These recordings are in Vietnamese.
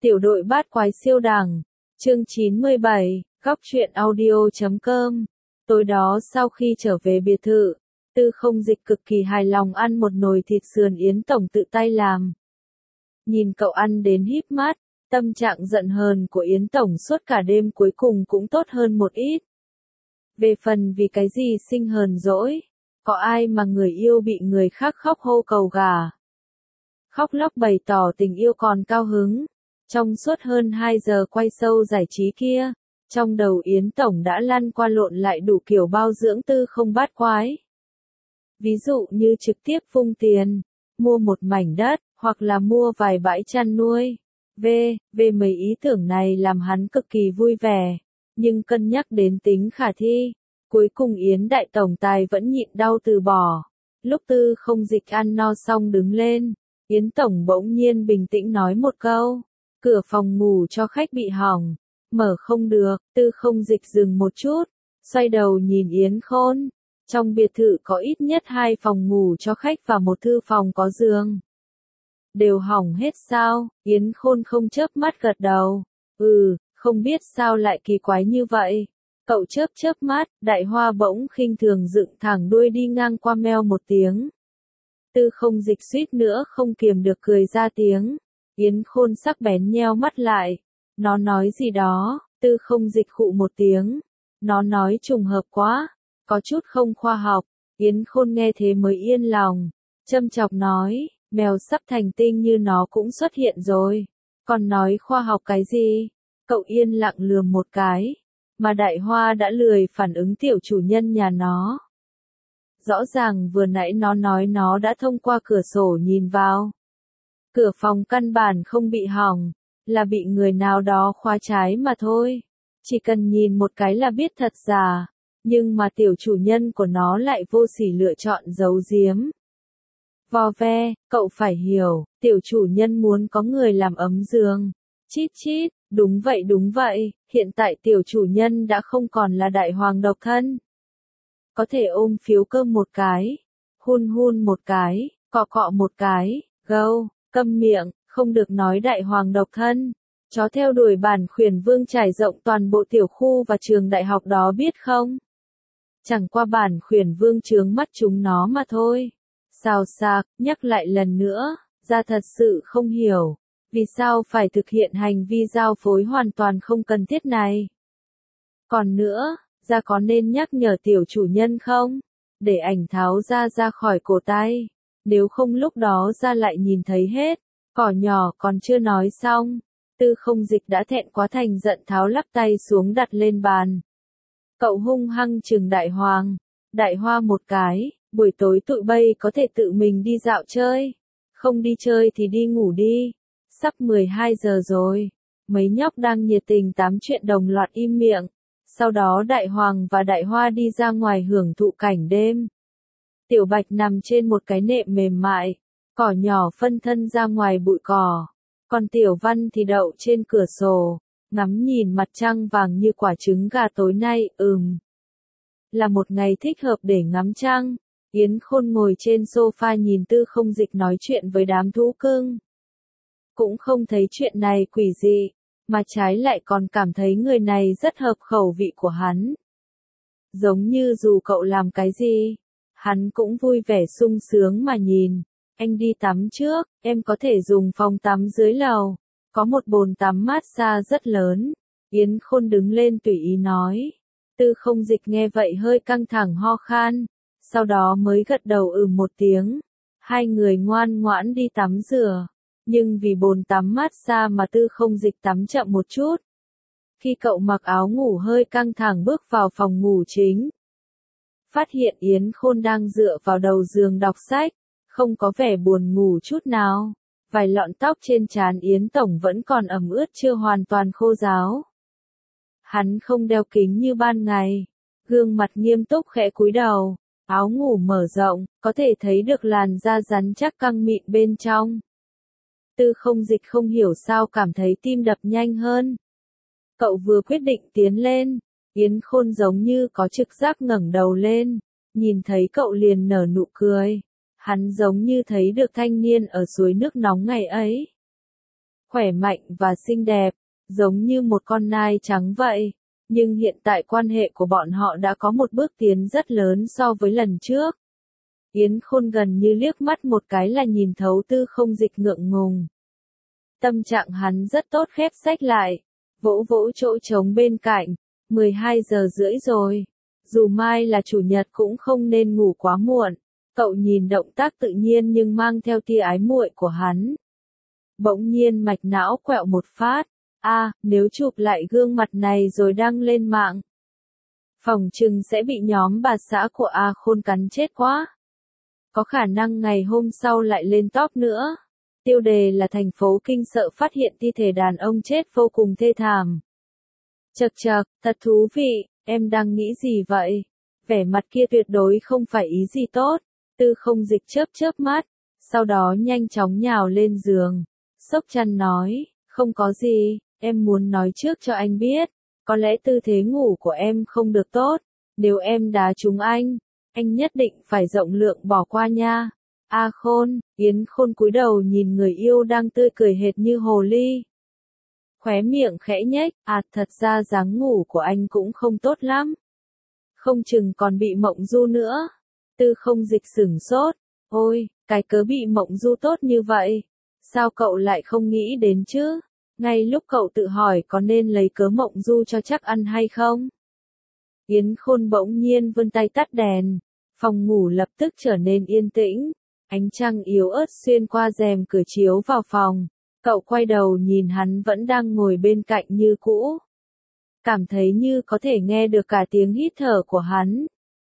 Tiểu đội bát quái siêu đẳng, chương 97, góc truyện audio.com. Tối đó sau khi trở về biệt thự, Tư Không Dịch cực kỳ hài lòng ăn một nồi thịt sườn Yến Tổng tự tay làm. Nhìn cậu ăn đến híp mắt, tâm trạng giận hờn của Yến Tổng suốt cả đêm cuối cùng cũng tốt hơn một ít. Về phần vì cái gì sinh hờn dỗi, có ai mà người yêu bị người khác khóc hô cầu gà. Khóc lóc bày tỏ tình yêu còn cao hứng. Trong suốt hơn 2 giờ quay show giải trí kia, trong đầu Yến Tổng đã lăn qua lộn lại đủ kiểu bao dưỡng Tư Không bát quái. Ví dụ như trực tiếp vung tiền, mua một mảnh đất, hoặc là mua vài bãi chăn nuôi. Về mấy ý tưởng này làm hắn cực kỳ vui vẻ, nhưng cân nhắc đến tính khả thi, cuối cùng Yến Đại Tổng Tài vẫn nhịn đau từ bỏ. Lúc Tư Không Dịch ăn no xong đứng lên, Yến Tổng bỗng nhiên bình tĩnh nói một câu. Cửa phòng ngủ cho khách bị hỏng, mở không được. Tư Không Dịch dừng một chút, xoay đầu nhìn Yến Khôn. Trong biệt thự có ít nhất 2 phòng ngủ cho khách và một thư phòng có giường. Đều hỏng hết sao? Yến Khôn không chớp mắt gật đầu. Không biết sao lại kỳ quái như vậy. Cậu chớp mắt, Đại Hoa bỗng khinh thường dựng thẳng đuôi đi ngang qua meo một tiếng. Tư Không Dịch suýt nữa không kiềm được cười ra tiếng. Yến Khôn sắc bén nheo mắt lại. Nó nói gì đó, Tư Không Dịch khụ một tiếng. Nó nói trùng hợp quá, có chút không khoa học. Yến Khôn nghe thế mới yên lòng. Châm chọc nói, mèo sắp thành tinh như nó cũng xuất hiện rồi. Còn nói khoa học cái gì? Cậu yên lặng lườm một cái. Mà Đại Hoa đã lười phản ứng tiểu chủ nhân nhà nó. Rõ ràng vừa nãy nó nói nó đã thông qua cửa sổ nhìn vào. Cửa phòng căn bản không bị hỏng, là bị người nào đó khóa trái mà thôi. Chỉ cần nhìn một cái là biết thật giả, nhưng mà tiểu chủ nhân của nó lại vô sỉ lựa chọn giấu giếm. Vò ve, cậu phải hiểu, tiểu chủ nhân muốn có người làm ấm giường. Chít chít, đúng vậy, hiện tại tiểu chủ nhân đã không còn là đại hoàng độc thân. Có thể ôm phiếu cơm một cái, hun một cái, cọ một cái, gâu. Câm miệng, không được nói đại hoàng độc thân. Chó theo đuổi bản khuyển vương trải rộng toàn bộ tiểu khu và trường đại học đó biết không? Chẳng qua bản khuyển vương chướng mắt chúng nó mà thôi. Xào xạc, nhắc lại lần nữa, ra thật sự không hiểu. Vì sao phải thực hiện hành vi giao phối hoàn toàn không cần thiết này? Còn nữa, ra có nên nhắc nhở tiểu chủ nhân không? Để ảnh tháo ra khỏi cổ tay. Nếu không lúc đó ra lại nhìn thấy hết. Cỏ nhỏ còn chưa nói xong. Tư Không Dịch đã thẹn quá thành giận tháo lắp tay xuống đặt lên bàn. Cậu hung hăng chừng Đại Hoàng. Đại Hoa một cái. Buổi tối tụi bay có thể tự mình đi dạo chơi. Không đi chơi thì đi ngủ đi. Sắp 12 giờ rồi. Mấy nhóc đang nhiệt tình tám chuyện đồng loạt im miệng. Sau đó Đại Hoàng và Đại Hoa đi ra ngoài hưởng thụ cảnh đêm. Tiểu Bạch nằm trên một cái nệm mềm mại, cỏ nhỏ phân thân ra ngoài bụi cỏ, còn Tiểu Văn thì đậu trên cửa sổ, ngắm nhìn mặt trăng vàng như quả trứng gà tối nay. Là một ngày thích hợp để ngắm trăng. Yến Khôn ngồi trên sofa nhìn Tư Không Dịch nói chuyện với đám thú cưng. Cũng không thấy chuyện này quỷ dị, mà trái lại còn cảm thấy người này rất hợp khẩu vị của hắn. Giống như dù cậu làm cái gì, hắn cũng vui vẻ sung sướng mà nhìn. Anh đi tắm trước, em có thể dùng phòng tắm dưới lầu. Có một bồn tắm massage rất lớn. Yến Khôn đứng lên tùy ý nói. Tư Không Dịch nghe vậy hơi căng thẳng ho khan. Sau đó mới gật đầu một tiếng. Hai người ngoan ngoãn đi tắm rửa. Nhưng vì bồn tắm massage mà Tư Không Dịch tắm chậm một chút. Khi cậu mặc áo ngủ hơi căng thẳng bước vào phòng ngủ chính. Phát hiện Yến Khôn đang dựa vào đầu giường đọc sách, không có vẻ buồn ngủ chút nào. Vài lọn tóc trên trán Yến Tổng vẫn còn ẩm ướt chưa hoàn toàn khô ráo. Hắn không đeo kính như ban ngày, gương mặt nghiêm túc khẽ cúi đầu, áo ngủ mở rộng, có thể thấy được làn da rắn chắc căng mịn bên trong. Tư Không Dịch không hiểu sao cảm thấy tim đập nhanh hơn. Cậu vừa quyết định tiến lên. Yến Khôn giống như có trực giác ngẩng đầu lên, nhìn thấy cậu liền nở nụ cười. Hắn giống như thấy được thanh niên ở suối nước nóng ngày ấy. khỏe mạnh và xinh đẹp, giống như một con nai trắng vậy. Nhưng hiện tại quan hệ của bọn họ đã có một bước tiến rất lớn so với lần trước. Yến Khôn gần như liếc mắt một cái là nhìn thấu Tư Không Dịch ngượng ngùng. Tâm trạng hắn rất tốt, khép sách lại, vỗ vỗ chỗ trống bên cạnh, 12 giờ rưỡi rồi. Dù mai là chủ nhật cũng không nên ngủ quá muộn. Cậu nhìn động tác tự nhiên nhưng mang theo tia ái muội của hắn. Bỗng nhiên mạch não quẹo một phát. Nếu chụp lại gương mặt này rồi đăng lên mạng, phỏng chừng sẽ bị nhóm bà xã của A Khôn cắn chết quá. Có khả năng ngày hôm sau lại lên top nữa. Tiêu đề là thành phố kinh sợ phát hiện thi thể đàn ông chết vô cùng thê thảm. Chậc chậc, thật thú vị, em đang nghĩ gì vậy? Vẻ mặt kia tuyệt đối không phải ý gì tốt. Tư Không Dịch chớp chớp mắt, sau đó nhanh chóng nhào lên giường. Sốc chăn nói, không có gì, em muốn nói trước cho anh biết. Có lẽ tư thế ngủ của em không được tốt. Nếu em đá trúng anh nhất định phải rộng lượng bỏ qua nha. A Khôn, Yến Khôn cúi đầu nhìn người yêu đang tươi cười hệt như hồ ly. Khóe miệng khẽ nhếch, thật ra dáng ngủ của anh cũng không tốt lắm. Không chừng còn bị mộng du nữa. Tư Không Dịch sửng sốt, ôi, cái cớ bị mộng du tốt như vậy. Sao cậu lại không nghĩ đến chứ? Ngay lúc cậu tự hỏi có nên lấy cớ mộng du cho chắc ăn hay không? Yến Khôn bỗng nhiên vươn tay tắt đèn. Phòng ngủ lập tức trở nên yên tĩnh. Ánh trăng yếu ớt xuyên qua rèm cửa chiếu vào phòng. Cậu quay đầu nhìn hắn vẫn đang ngồi bên cạnh như cũ. Cảm thấy như có thể nghe được cả tiếng hít thở của hắn.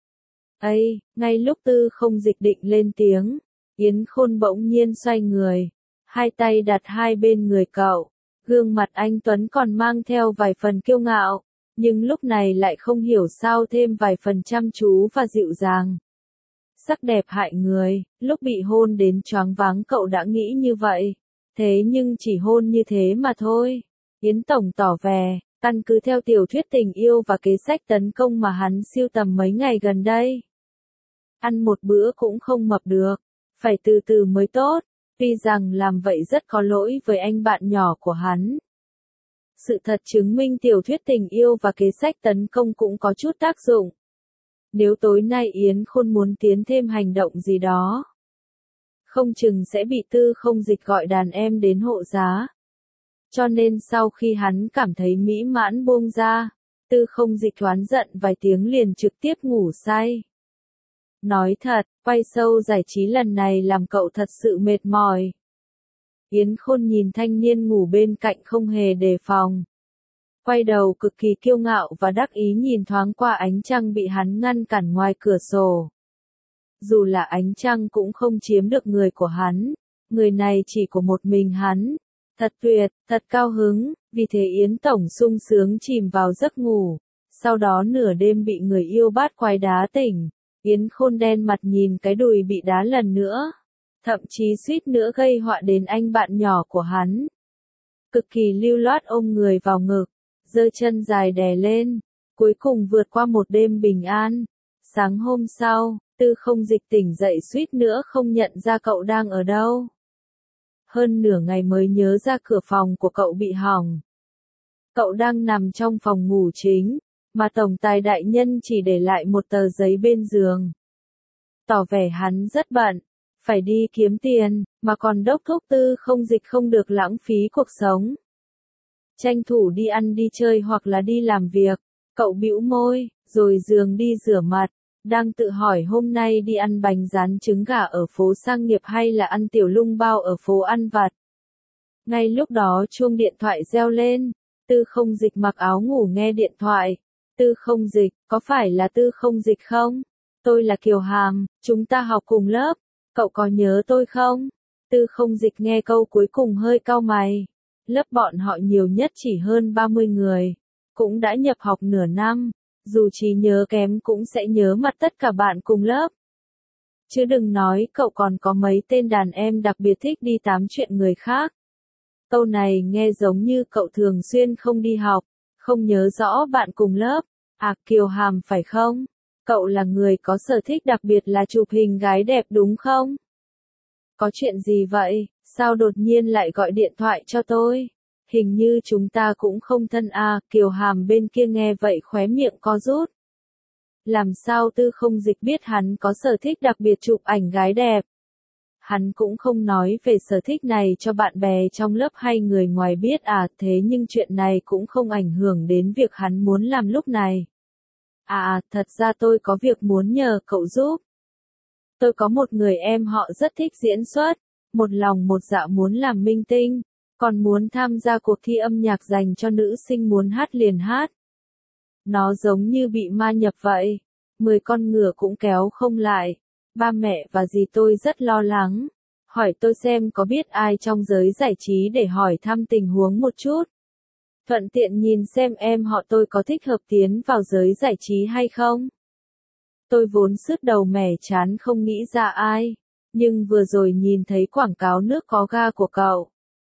Ngay lúc Tư Không Dịch định lên tiếng, Yến Khôn bỗng nhiên xoay người. Hai tay đặt hai bên người cậu. Gương mặt anh Tuấn còn mang theo vài phần kiêu ngạo, nhưng lúc này lại không hiểu sao thêm vài phần chăm chú và dịu dàng. Sắc đẹp hại người, lúc bị hôn đến choáng váng cậu đã nghĩ như vậy. Thế nhưng chỉ hôn như thế mà thôi. Yến Tổng tỏ vẻ, căn cứ theo tiểu thuyết tình yêu và kế sách tấn công mà hắn sưu tầm mấy ngày gần đây. Ăn một bữa cũng không mập được, phải từ từ mới tốt, tuy rằng làm vậy rất có lỗi với anh bạn nhỏ của hắn. Sự thật chứng minh tiểu thuyết tình yêu và kế sách tấn công cũng có chút tác dụng. Nếu tối nay Yến Khôn muốn tiến thêm hành động gì đó, không chừng sẽ bị Tư Không Dịch gọi đàn em đến hộ giá. Cho nên sau khi hắn cảm thấy mỹ mãn buông ra, Tư Không Dịch oán giận vài tiếng liền trực tiếp ngủ say. Nói thật, quay show giải trí lần này làm cậu thật sự mệt mỏi. Yến Khôn nhìn thanh niên ngủ bên cạnh không hề đề phòng. Quay đầu cực kỳ kiêu ngạo và đắc ý nhìn thoáng qua ánh trăng bị hắn ngăn cản ngoài cửa sổ. Dù là ánh trăng cũng không chiếm được người của hắn, người này chỉ của một mình hắn. Thật tuyệt, thật cao hứng, vì thế Yến Tổng sung sướng chìm vào giấc ngủ. Sau đó nửa đêm bị người yêu bát quái đá tỉnh. Yến Khôn đen mặt nhìn cái đùi bị đá lần nữa. Thậm chí suýt nữa gây họa đến anh bạn nhỏ của hắn. Cực kỳ lưu loát ôm người vào ngực, giơ chân dài đè lên, cuối cùng vượt qua một đêm bình an. Sáng hôm sau, Tư Không Dịch tỉnh dậy suýt nữa không nhận ra cậu đang ở đâu. Hơn nửa ngày mới nhớ ra cửa phòng của cậu bị hỏng. Cậu đang nằm trong phòng ngủ chính, mà tổng tài đại nhân chỉ để lại một tờ giấy bên giường. Tỏ vẻ hắn rất bận, phải đi kiếm tiền, mà còn đốc thúc Tư Không Dịch không được lãng phí cuộc sống. Tranh thủ đi ăn đi chơi hoặc là đi làm việc, cậu bĩu môi, rồi giường đi rửa mặt, đang tự hỏi hôm nay đi ăn bánh rán trứng gà ở phố Sang Nghiệp hay là ăn tiểu lung bao ở phố ăn vặt. Ngay lúc đó chuông điện thoại reo lên, Tư Không Dịch mặc áo ngủ nghe điện thoại. Tư Không Dịch, có phải là Tư Không Dịch không? Tôi là Kiều Hàm, chúng ta học cùng lớp, cậu có nhớ tôi không? Tư Không Dịch nghe câu cuối cùng hơi cau mày. Lớp bọn họ nhiều nhất chỉ hơn 30 người, cũng đã nhập học nửa năm, dù trí nhớ kém cũng sẽ nhớ mặt tất cả bạn cùng lớp. Chứ đừng nói cậu còn có mấy tên đàn em đặc biệt thích đi tám chuyện người khác. Câu này nghe giống như cậu thường xuyên không đi học, không nhớ rõ bạn cùng lớp. Kiều Hàm phải không? Cậu là người có sở thích đặc biệt là chụp hình gái đẹp đúng không? Có chuyện gì vậy? Sao đột nhiên lại gọi điện thoại cho tôi? Hình như chúng ta cũng không thân à, Kiều Hàm bên kia nghe vậy khóe miệng co rút. Làm sao Tư Không Dịch biết hắn có sở thích đặc biệt chụp ảnh gái đẹp? Hắn cũng không nói về sở thích này cho bạn bè trong lớp hay người ngoài biết à, thế nhưng chuyện này cũng không ảnh hưởng đến việc hắn muốn làm lúc này. À, thật ra tôi có việc muốn nhờ cậu giúp. Tôi có một người em họ rất thích diễn xuất, một lòng một dạ muốn làm minh tinh, còn muốn tham gia cuộc thi âm nhạc dành cho nữ sinh muốn hát liền hát. Nó giống như bị ma nhập vậy, 10 con ngựa cũng kéo không lại. Ba mẹ và dì tôi rất lo lắng, hỏi tôi xem có biết ai trong giới giải trí để hỏi thăm tình huống một chút. Thuận tiện nhìn xem em họ tôi có thích hợp tiến vào giới giải trí hay không. Tôi vốn sứt đầu mẻ chán không nghĩ ra ai, nhưng vừa rồi nhìn thấy quảng cáo nước có ga của cậu.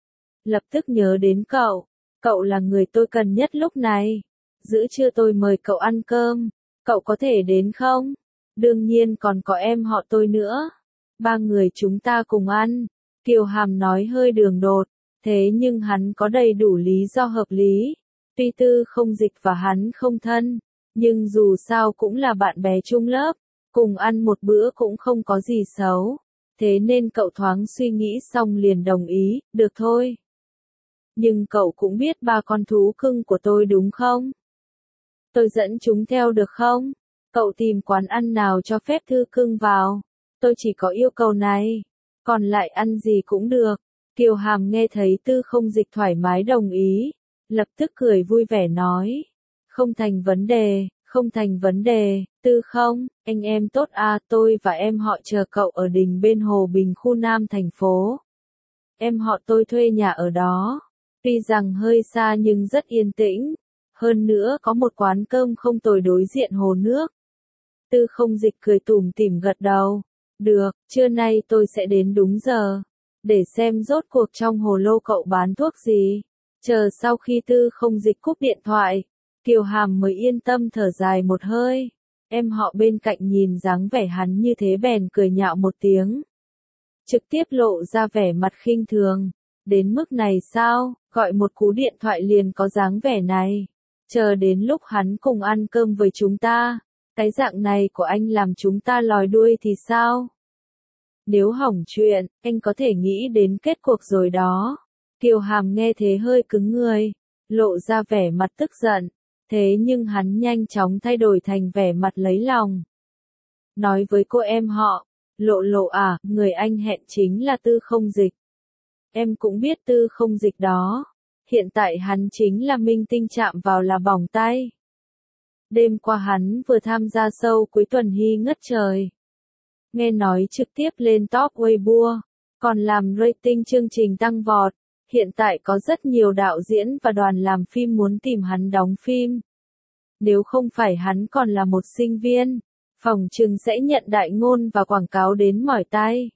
Lập tức nhớ đến cậu là người tôi cần nhất lúc này. Giữa trưa tôi mời cậu ăn cơm, cậu có thể đến không? Đương nhiên còn có em họ tôi nữa. 3 người chúng ta cùng ăn. Kiều Hàm nói hơi đường đột, thế nhưng hắn có đầy đủ lý do hợp lý. Tuy Tư Không Dịch và hắn không thân, nhưng dù sao cũng là bạn bè chung lớp, cùng ăn một bữa cũng không có gì xấu. Thế nên cậu thoáng suy nghĩ xong liền đồng ý, được thôi. Nhưng cậu cũng biết 3 con thú cưng của tôi đúng không? Tôi dẫn chúng theo được không? Cậu tìm quán ăn nào cho phép thư cưng vào. Tôi chỉ có yêu cầu này. Còn lại ăn gì cũng được. Kiều Hàm nghe thấy Tư Không Dịch thoải mái đồng ý. Lập tức cười vui vẻ nói. Không thành vấn đề, không thành vấn đề. Tư không, anh em tốt à, tôi và em họ chờ cậu ở đình bên Hồ Bình khu Nam thành phố. Em họ tôi thuê nhà ở đó. Tuy rằng hơi xa nhưng rất yên tĩnh. Hơn nữa có một quán cơm không tồi đối diện hồ nước. Tư Không Dịch cười tủm tỉm gật đầu. Được, trưa nay tôi sẽ đến đúng giờ. Để xem rốt cuộc trong hồ lô cậu bán thuốc gì. Chờ sau khi Tư Không Dịch cúp điện thoại, Kiều Hàm mới yên tâm thở dài một hơi. Em họ bên cạnh nhìn dáng vẻ hắn như thế bèn cười nhạo một tiếng. Trực tiếp lộ ra vẻ mặt khinh thường. Đến mức này sao, gọi một cú điện thoại liền có dáng vẻ này. Chờ đến lúc hắn cùng ăn cơm với chúng ta, cái dạng này của anh làm chúng ta lòi đuôi thì sao? Nếu hỏng chuyện, anh có thể nghĩ đến kết cuộc rồi đó. Kiều Hàm nghe thế hơi cứng người, lộ ra vẻ mặt tức giận, thế nhưng hắn nhanh chóng thay đổi thành vẻ mặt lấy lòng. Nói với cô em họ, Lộ Lộ à, người anh hẹn chính là Tư Không Dịch. Em cũng biết Tư Không Dịch đó. Hiện tại hắn chính là minh tinh chạm vào là bỏng tay. Đêm qua hắn vừa tham gia show cuối tuần hy ngất trời. Nghe nói trực tiếp lên top Weibo, còn làm rating chương trình tăng vọt. Hiện tại có rất nhiều đạo diễn và đoàn làm phim muốn tìm hắn đóng phim. Nếu không phải hắn còn là một sinh viên, phòng trừng sẽ nhận đại ngôn và quảng cáo đến mỏi tai.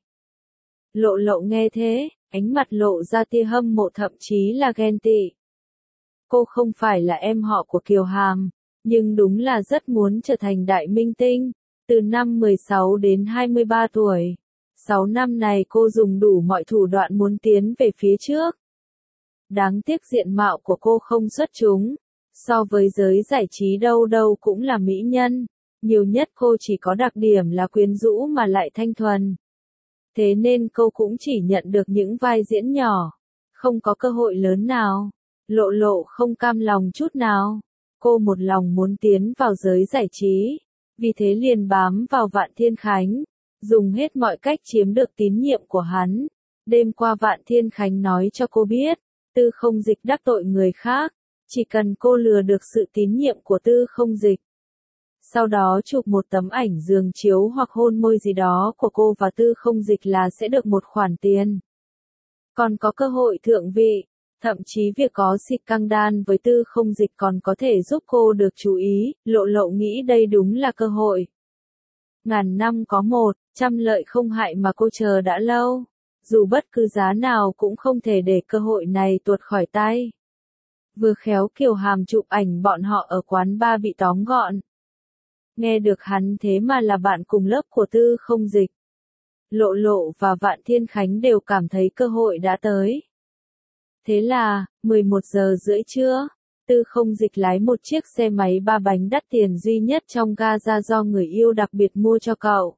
Lộ Lộ nghe thế, ánh mặt lộ ra tia hâm mộ thậm chí là ghen tị. Cô không phải là em họ của Kiều Hàm, nhưng đúng là rất muốn trở thành đại minh tinh. Từ năm 16 đến 23 tuổi, 6 năm này cô dùng đủ mọi thủ đoạn muốn tiến về phía trước. Đáng tiếc diện mạo của cô không xuất chúng. So với giới giải trí đâu đâu cũng là mỹ nhân. Nhiều nhất cô chỉ có đặc điểm là quyến rũ mà lại thanh thuần. Thế nên cô cũng chỉ nhận được những vai diễn nhỏ. Không có cơ hội lớn nào. Lộ Lộ không cam lòng chút nào. Cô một lòng muốn tiến vào giới giải trí. Vì thế liền bám vào Vạn Thiên Khánh. Dùng hết mọi cách chiếm được tín nhiệm của hắn. Đêm qua Vạn Thiên Khánh nói cho cô biết. Tư Không Dịch đắc tội người khác. Chỉ cần cô lừa được sự tín nhiệm của Tư Không Dịch. Sau đó chụp một tấm ảnh giường chiếu hoặc hôn môi gì đó của cô và Tư Không Dịch là sẽ được một khoản tiền. Còn có cơ hội thượng vị. Thậm chí việc có xịt căng đan với Tư Không Dịch còn có thể giúp cô được chú ý. Lộ Lộ nghĩ đây đúng là cơ hội. Ngàn năm có một, trăm lợi không hại mà cô chờ đã lâu. Dù bất cứ giá nào cũng không thể để cơ hội này tuột khỏi tay. Vừa khéo Kiều Hàm chụp ảnh bọn họ ở quán bar bị tóm gọn. Nghe được hắn thế mà là bạn cùng lớp của Tư Không Dịch. Lộ Lộ và Vạn Thiên Khánh đều cảm thấy cơ hội đã tới. Thế là, 11 giờ rưỡi trưa, Tư Không Dịch lái một chiếc xe máy 3 bánh đắt tiền duy nhất trong ga ra do người yêu đặc biệt mua cho cậu.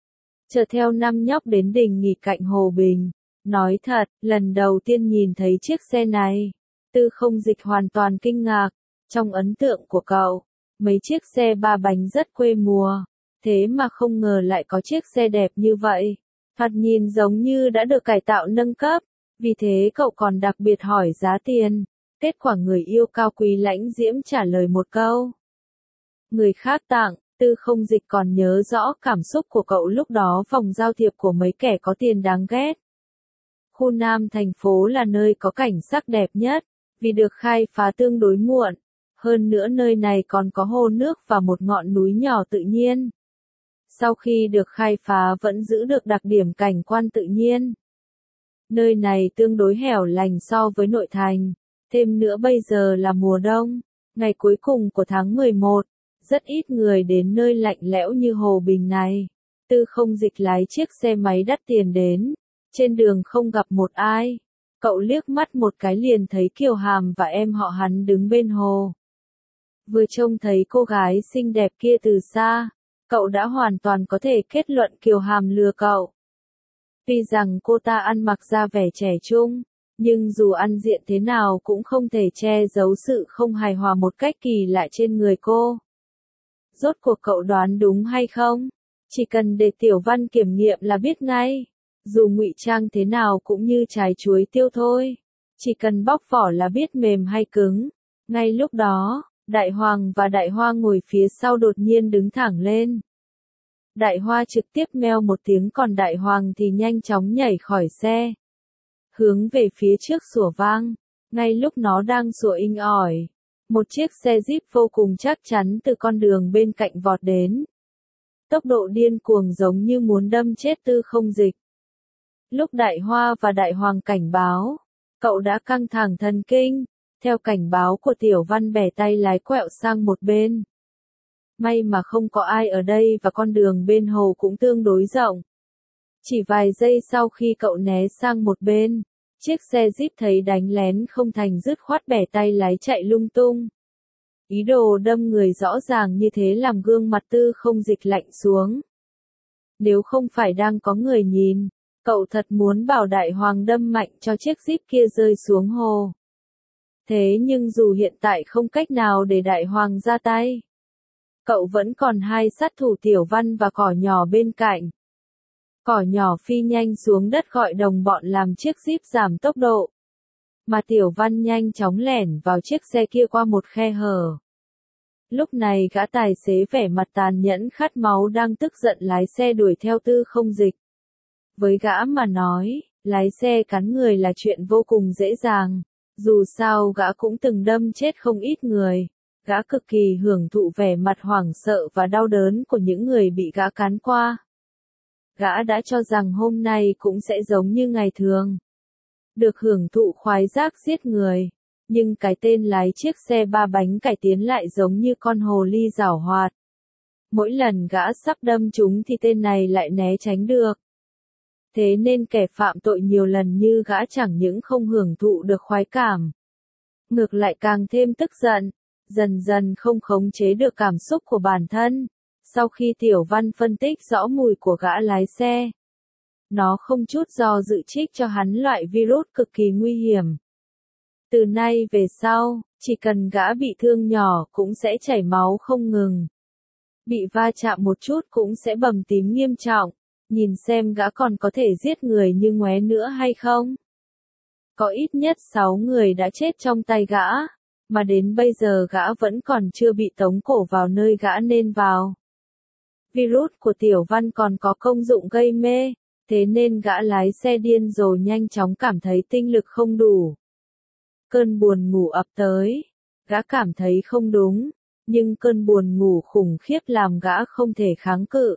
Chở theo 5 nhóc đến đình nghỉ cạnh Hồ Bình. Nói thật, lần đầu tiên nhìn thấy chiếc xe này, Tư Không Dịch hoàn toàn kinh ngạc. Trong ấn tượng của cậu, mấy chiếc xe 3 bánh rất quê mùa, thế mà không ngờ lại có chiếc xe đẹp như vậy. Thoạt nhìn giống như đã được cải tạo nâng cấp, vì thế cậu còn đặc biệt hỏi giá tiền. Kết quả người yêu cao quý lãnh diễm trả lời một câu. Người khác tặng. Tư Không Dịch còn nhớ rõ cảm xúc của cậu lúc đó vòng giao thiệp của mấy kẻ có tiền đáng ghét. Khu Nam thành phố là nơi có cảnh sắc đẹp nhất, vì được khai phá tương đối muộn. Hơn nữa nơi này còn có hồ nước và một ngọn núi nhỏ tự nhiên. Sau khi được khai phá vẫn giữ được đặc điểm cảnh quan tự nhiên. Nơi này tương đối hẻo lánh so với nội thành. Thêm nữa bây giờ là mùa đông, ngày cuối cùng của tháng 11. Rất ít người đến nơi lạnh lẽo như Hồ Bình này. Tư Không Dịch lái chiếc xe máy đắt tiền đến. Trên đường không gặp một ai. Cậu liếc mắt một cái liền thấy Kiều Hàm và em họ hắn đứng bên hồ. Vừa trông thấy cô gái xinh đẹp kia từ xa, cậu đã hoàn toàn có thể kết luận Kiều Hàm lừa cậu. Tuy rằng cô ta ăn mặc ra vẻ trẻ trung, nhưng dù ăn diện thế nào cũng không thể che giấu sự không hài hòa một cách kỳ lạ trên người cô. Rốt cuộc cậu đoán đúng hay không? Chỉ cần để Tiểu Văn kiểm nghiệm là biết ngay. Dù ngụy trang thế nào cũng như trái chuối tiêu thôi. Chỉ cần bóc vỏ là biết mềm hay cứng. Ngay lúc đó, Đại Hoàng và Đại Hoa ngồi phía sau đột nhiên đứng thẳng lên. Đại Hoa trực tiếp meo một tiếng còn Đại Hoàng thì nhanh chóng nhảy khỏi xe. Hướng về phía trước sủa vang. Ngay lúc nó đang sủa inh ỏi, một chiếc xe Jeep vô cùng chắc chắn từ con đường bên cạnh vọt đến. Tốc độ điên cuồng giống như muốn đâm chết Tư Không Dịch. Lúc Đại Hoa và Đại Hoàng cảnh báo, cậu đã căng thẳng thần kinh. Theo cảnh báo của Tiểu Văn bẻ tay lái quẹo sang một bên. May mà không có ai ở đây và con đường bên hồ cũng tương đối rộng. Chỉ vài giây sau khi cậu né sang một bên, chiếc xe Jeep thấy đánh lén không thành dứt khoát bẻ tay lái chạy lung tung. Ý đồ đâm người rõ ràng như thế làm gương mặt Tư Không Dịch lạnh xuống. Nếu không phải đang có người nhìn, cậu thật muốn bảo Đại Hoàng đâm mạnh cho chiếc Jeep kia rơi xuống hồ. Thế nhưng dù hiện tại không cách nào để Đại Hoàng ra tay, cậu vẫn còn hai sát thủ Tiểu Văn và Cỏ Nhỏ bên cạnh. Cỏ Nhỏ phi nhanh xuống đất gọi đồng bọn làm chiếc Jeep giảm tốc độ. Mà Tiểu Văn nhanh chóng lẻn vào chiếc xe kia qua một khe hở. Lúc này gã tài xế vẻ mặt tàn nhẫn khát máu đang tức giận lái xe đuổi theo Tư Không Dịch. Với gã mà nói, lái xe cắn người là chuyện vô cùng dễ dàng. Dù sao gã cũng từng đâm chết không ít người. Gã cực kỳ hưởng thụ vẻ mặt hoảng sợ và đau đớn của những người bị gã cắn qua. Gã đã cho rằng hôm nay cũng sẽ giống như ngày thường. Được hưởng thụ khoái giác giết người. Nhưng cái tên lái chiếc xe 3 bánh cải tiến lại giống như con hồ ly giảo hoạt. Mỗi lần gã sắp đâm chúng thì tên này lại né tránh được. Thế nên kẻ phạm tội nhiều lần như gã chẳng những không hưởng thụ được khoái cảm. Ngược lại càng thêm tức giận, dần dần không khống chế được cảm xúc của bản thân. Sau khi Tiểu Văn phân tích rõ mùi của gã lái xe, nó không chút do dự trích cho hắn loại virus cực kỳ nguy hiểm. Từ nay về sau, chỉ cần gã bị thương nhỏ cũng sẽ chảy máu không ngừng. Bị va chạm một chút cũng sẽ bầm tím nghiêm trọng. Nhìn xem gã còn có thể giết người như ngoé nữa hay không? Có ít nhất 6 người đã chết trong tay gã, mà đến bây giờ gã vẫn còn chưa bị tống cổ vào nơi gã nên vào. Virus của Tiểu Văn còn có công dụng gây mê, thế nên gã lái xe điên rồi nhanh chóng cảm thấy tinh lực không đủ. Cơn buồn ngủ ập tới, gã cảm thấy không đúng, nhưng cơn buồn ngủ khủng khiếp làm gã không thể kháng cự.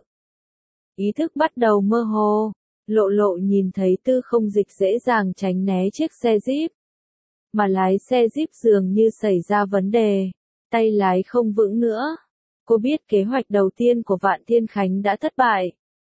Ý thức bắt đầu mơ hồ, Lộ Lộ nhìn thấy Tư Không Dịch dễ dàng tránh né chiếc xe Jeep. Mà lái xe Jeep dường như xảy ra vấn đề, tay lái không vững nữa. Cô biết kế hoạch đầu tiên của Vạn Thiên Khánh đã thất bại.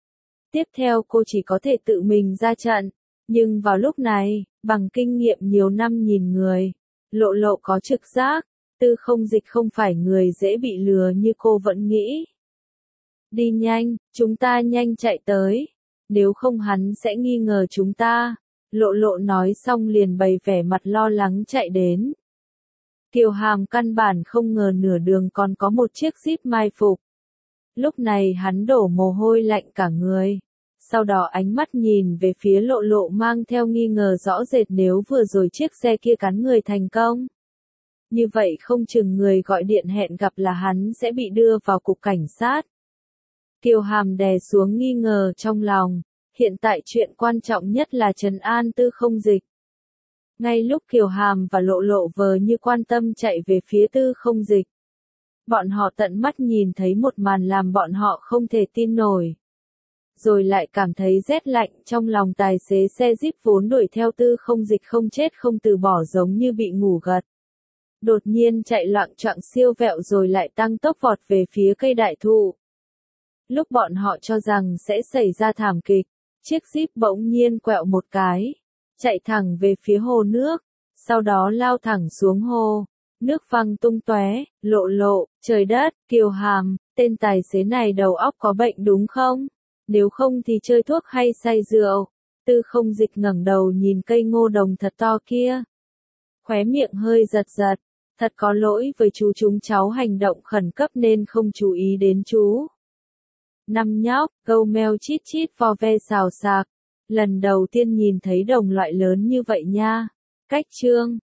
Tiếp theo cô chỉ có thể tự mình ra trận. Nhưng vào lúc này, bằng kinh nghiệm nhiều năm nhìn người, Lộ Lộ có trực giác, Tư Không Dịch không phải người dễ bị lừa như cô vẫn nghĩ. Đi nhanh, chúng ta nhanh chạy tới. Nếu không hắn sẽ nghi ngờ chúng ta. Lộ Lộ nói xong liền bày vẻ mặt lo lắng chạy đến. Kiều Hàm căn bản không ngờ nửa đường còn có một chiếc jeep mai phục. Lúc này hắn đổ mồ hôi lạnh cả người. Sau đó ánh mắt nhìn về phía Lộ Lộ mang theo nghi ngờ rõ rệt nếu vừa rồi chiếc xe kia cắn người thành công. Như vậy không chừng người gọi điện hẹn gặp là hắn sẽ bị đưa vào cục cảnh sát. Kiều Hàm đè xuống nghi ngờ trong lòng. Hiện tại chuyện quan trọng nhất là trấn an Tư Không Dịch. Ngay lúc Kiều Hàm và Lộ Lộ vờ như quan tâm chạy về phía Tư Không Dịch. Bọn họ tận mắt nhìn thấy một màn làm bọn họ không thể tin nổi. Rồi lại cảm thấy rét lạnh trong lòng tài xế xe Jeep vốn đuổi theo Tư Không Dịch không chết không từ bỏ giống như bị ngủ gật. Đột nhiên chạy loạng choạng siêu vẹo rồi lại tăng tốc vọt về phía cây đại thụ. Lúc bọn họ cho rằng sẽ xảy ra thảm kịch, chiếc Jeep bỗng nhiên quẹo một cái, chạy thẳng về phía hồ nước, sau đó lao thẳng xuống hồ. Nước văng tung tóe, Lộ Lộ, trời đất, Kiều Hàm, tên tài xế này đầu óc có bệnh đúng không? Nếu không thì chơi thuốc hay say rượu. Tư Không Dịch ngẩng đầu nhìn cây ngô đồng thật to kia. Khóe miệng hơi giật giật, thật có lỗi với chú chúng cháu hành động khẩn cấp nên không chú ý đến chú. Năm nhóc, câu meo chít chít vo ve xào xạc. Lần đầu tiên nhìn thấy đồng loại lớn như vậy nha. Cách chương